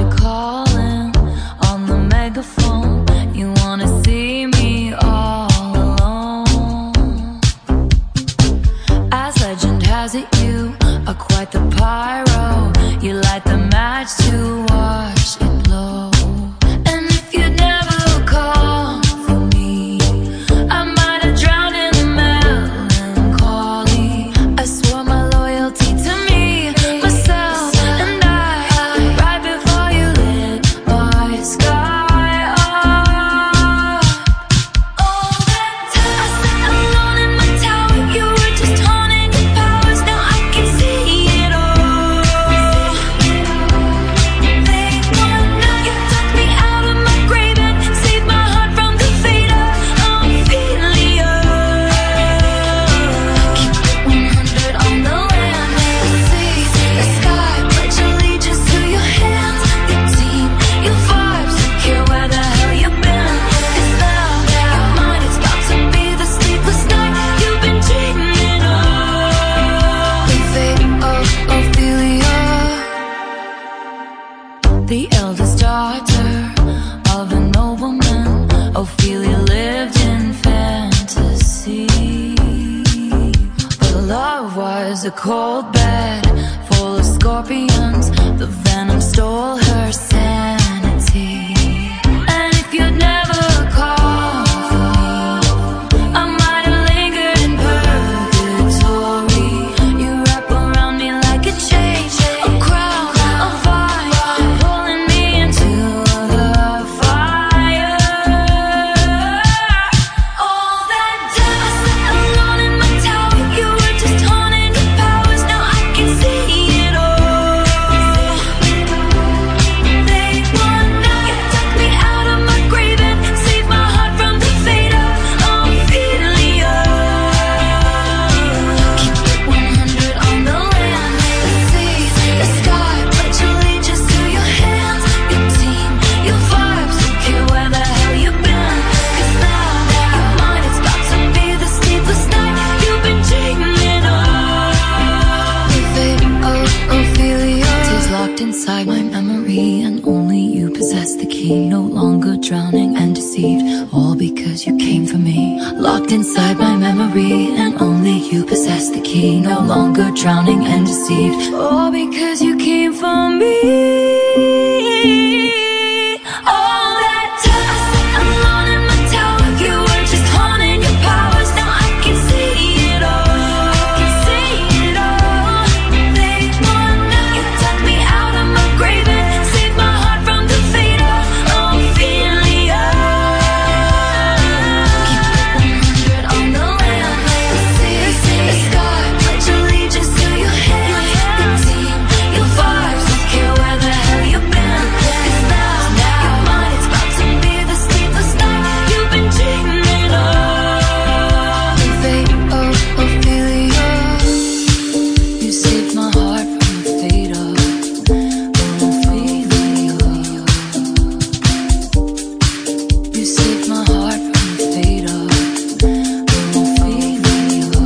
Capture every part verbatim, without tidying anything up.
calling on the megaphone. You wanna see me all alone. As legend has it, you are quite the pyro. You light the match to watch it blow. And if you'd never call for me, I might have drowned in the melancholy. I swore my loyalty to me, myself, and I, right before you lit my sky up. All that time I sat alone in my tower, you were just haunting your powers. Now I can see it all. Late one night, you took me out of my grave and saved my heart from the fate of Ophelia. Keep it one hundred on the land, the sea, the sky. Pledge allegiance to your hands, your team, your vibes. Don't care where the hell you've been. It's now, your mind, it's got to be the sleepless night you've been dreaming of. The fate of Ophelia. The eldest daughter of a nobleman, Ophelia lived in fantasy. But love was a cold bed full of scorpions. The venom stole her sanity. And if you'd never called for me, I might have lingered in purgatory. You wrap around me like a chain, a crown, a vine, pulling me into the fire. All that time I sat alone in my tower, you were just haunting your powers. Now I can see it all. Late one night, you took me out of my grave and saved my heart from the fate of Ophelia. Keep it one hundred on the land, the sea, the sky. Pledge allegiance to your hands, your team, your vibes. Don't care where the hell you've been. 'Cause now, your mind, it's got to be the sleepless night you've been dreaming of. The fate of Ophelia is locked inside my memory, and only you possess the key. No longer drowning and deceived, all because you came for me. Locked inside my memory, and only you possess the key. No longer drowning and deceived, all because you came for me. All that time I sat alone in my tower, you were just haunting your powers. Now I can see it all. Can see it all. Late one night, you took me out of my grave and saved my heart from the fate of Ophelia. Keep it one hundred on the land, the sea, the sky. Pledge allegiance to your hands, your team, your vibes. Don't care where the hell you've been. 'Cause now, your mind, it's got to be the sleepless night you've been dreaming of. The fate of Ophelia. You saved my heart from the fate of Ophelia. You saved my heart from the fate of Ophelia.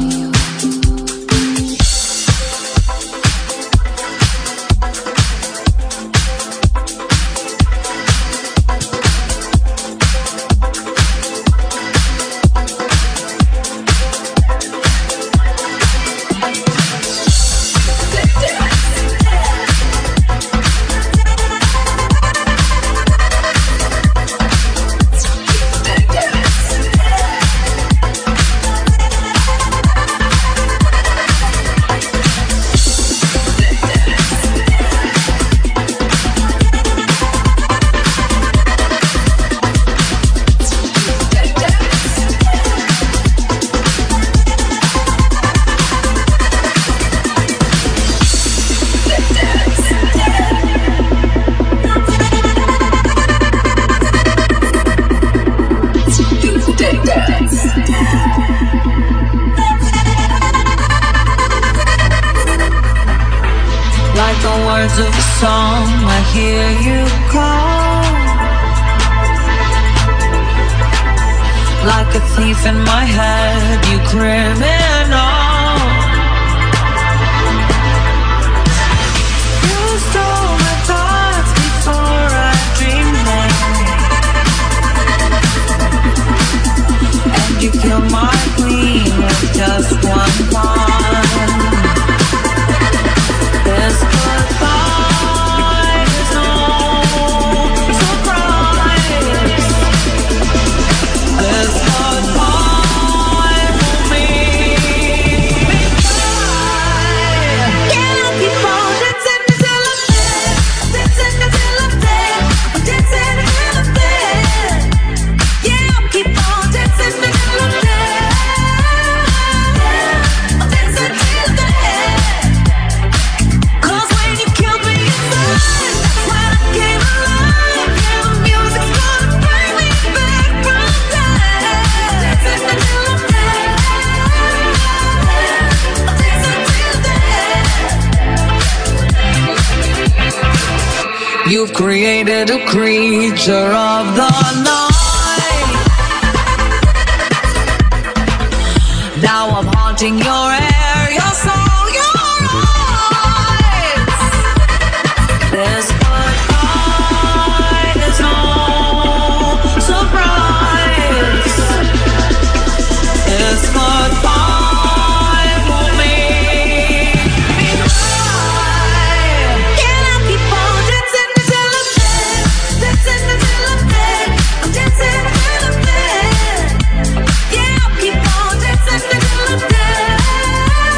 Like the words of a song, I hear you call. Like a thief in my head, you criminal. You stole my thoughts before You've created a creature of the night. Now I'm haunting your air, your soul, your eyes. This goodbye is no surprise. This goodbye for me. Can I keep on dancing until I'm dead? Dancing until I'm dead. I'm dancing until I'm dead. Yeah, I'll keep on dancing until I'm dead.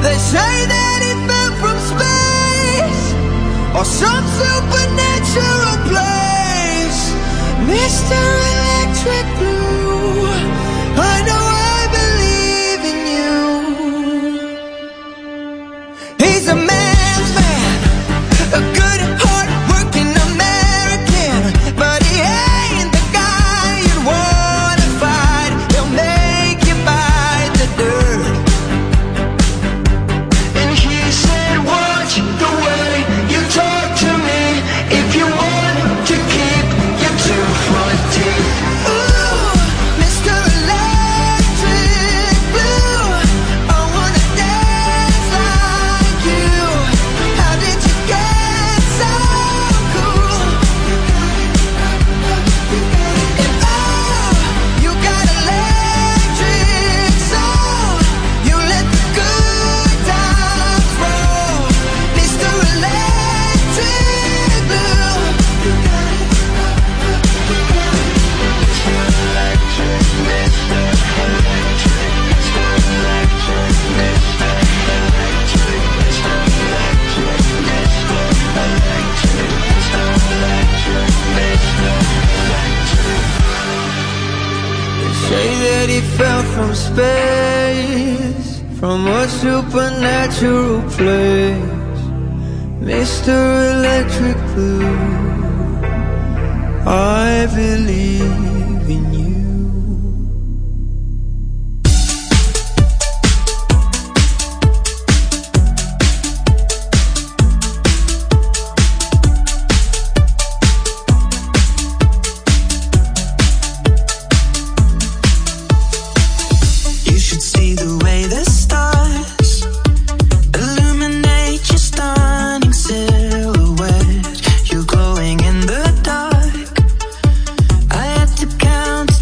They say that he fell from space or some supernatural place. Mister Electric Blue, I know I believe in you. He's a man's man, a good heart working American, but he ain't the guy you'd wanna fight. He'll make you bite the dirt. And he said, watch the way you talk to me if you want to keep your two front teeth. Ooh, Mister Electric Blue, I wanna dance like you. How did you get so cool? And oh, you got electric soul. You let the good times roll. Mister Electric Blue, you got it. Say that he fell from space, from a supernatural place. Mister Electric Blue, I believe in you. You should see the way the stars illuminate your stunning silhouette. You're glowing in the dark. I had to count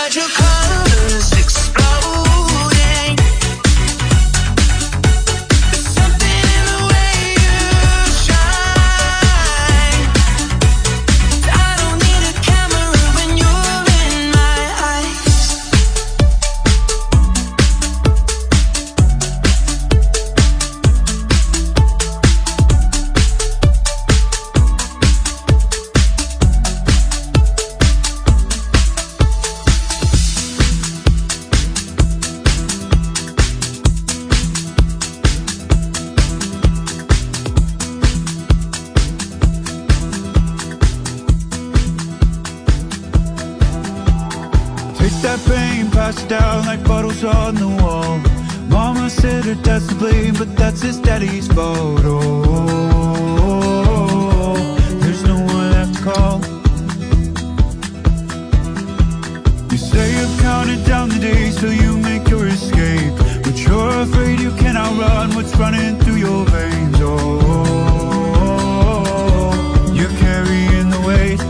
got your colors exploding. There's something in the way you shine. I don't need a camera when you're in my eyes. That pain, pass it down like bottles on the wall. Mama said her dad's to blame, but that's his daddy's fault. Oh, there's no one left to call. You say you've counted down the days till you make your escape, but you're afraid you cannot run what's running through your veins. Oh, you're carrying the weight.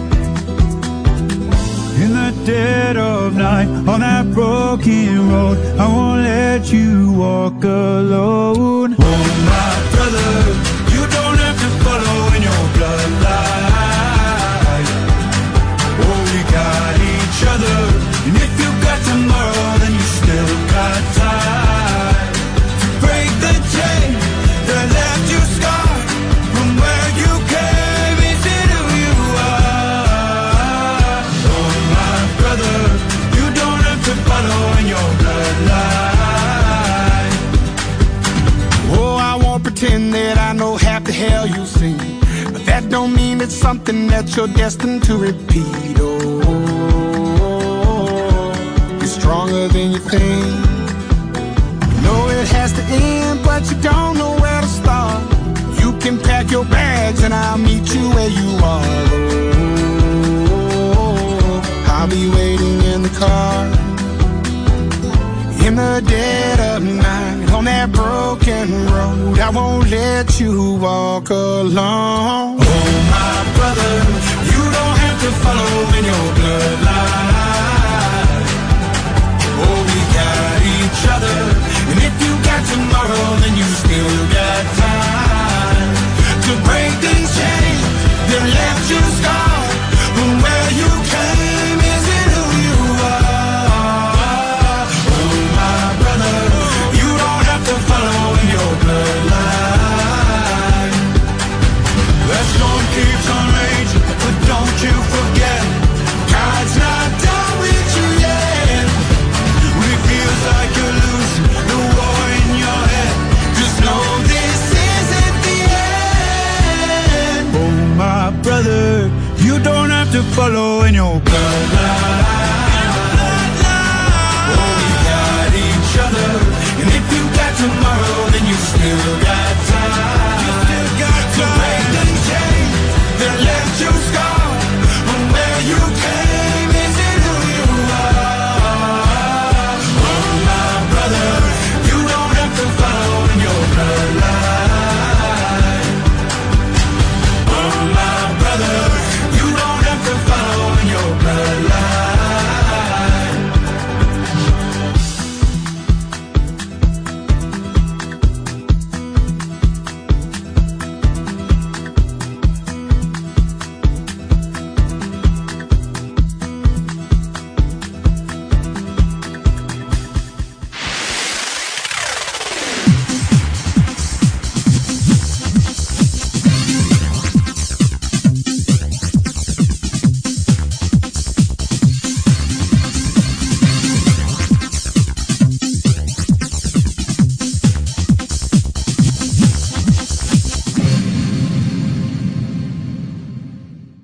In the dead of night, on that broken road, I won't let you walk alone. Oh, my brother, you don't have to follow in your bloodline. Oh, we got each other, and if you got tomorrow, then you still got time to break the chain that left you scarred from where you came. Is it who you are? Oh, my brother, you don't have to follow in your bloodline. Oh, I won't pretend that I know half the hell you've seen, but that don't mean it's something that you're destined to repeat. Oh, you're stronger than you think. You know it has to end, but you don't know where to start. You can pack your bags and I'll meet you where you are. Oh, I'll be waiting in the car. In the dead of night, on that broken road, I won't let you walk alone. Oh, my brother, you don't have to follow in your bloodline. Oh, we got each other, and if you got tomorrow, then you still got time to break these chains that left you scarred from where you came. Is it who you are? Oh, my brother, you don't have to follow in your bloodline. That storm keeps on raging, but don't you forget, God's not done with you yet. When it feels like you're losing the war in your head, just know this isn't the end. Oh, my brother, you don't have to follow in your blood.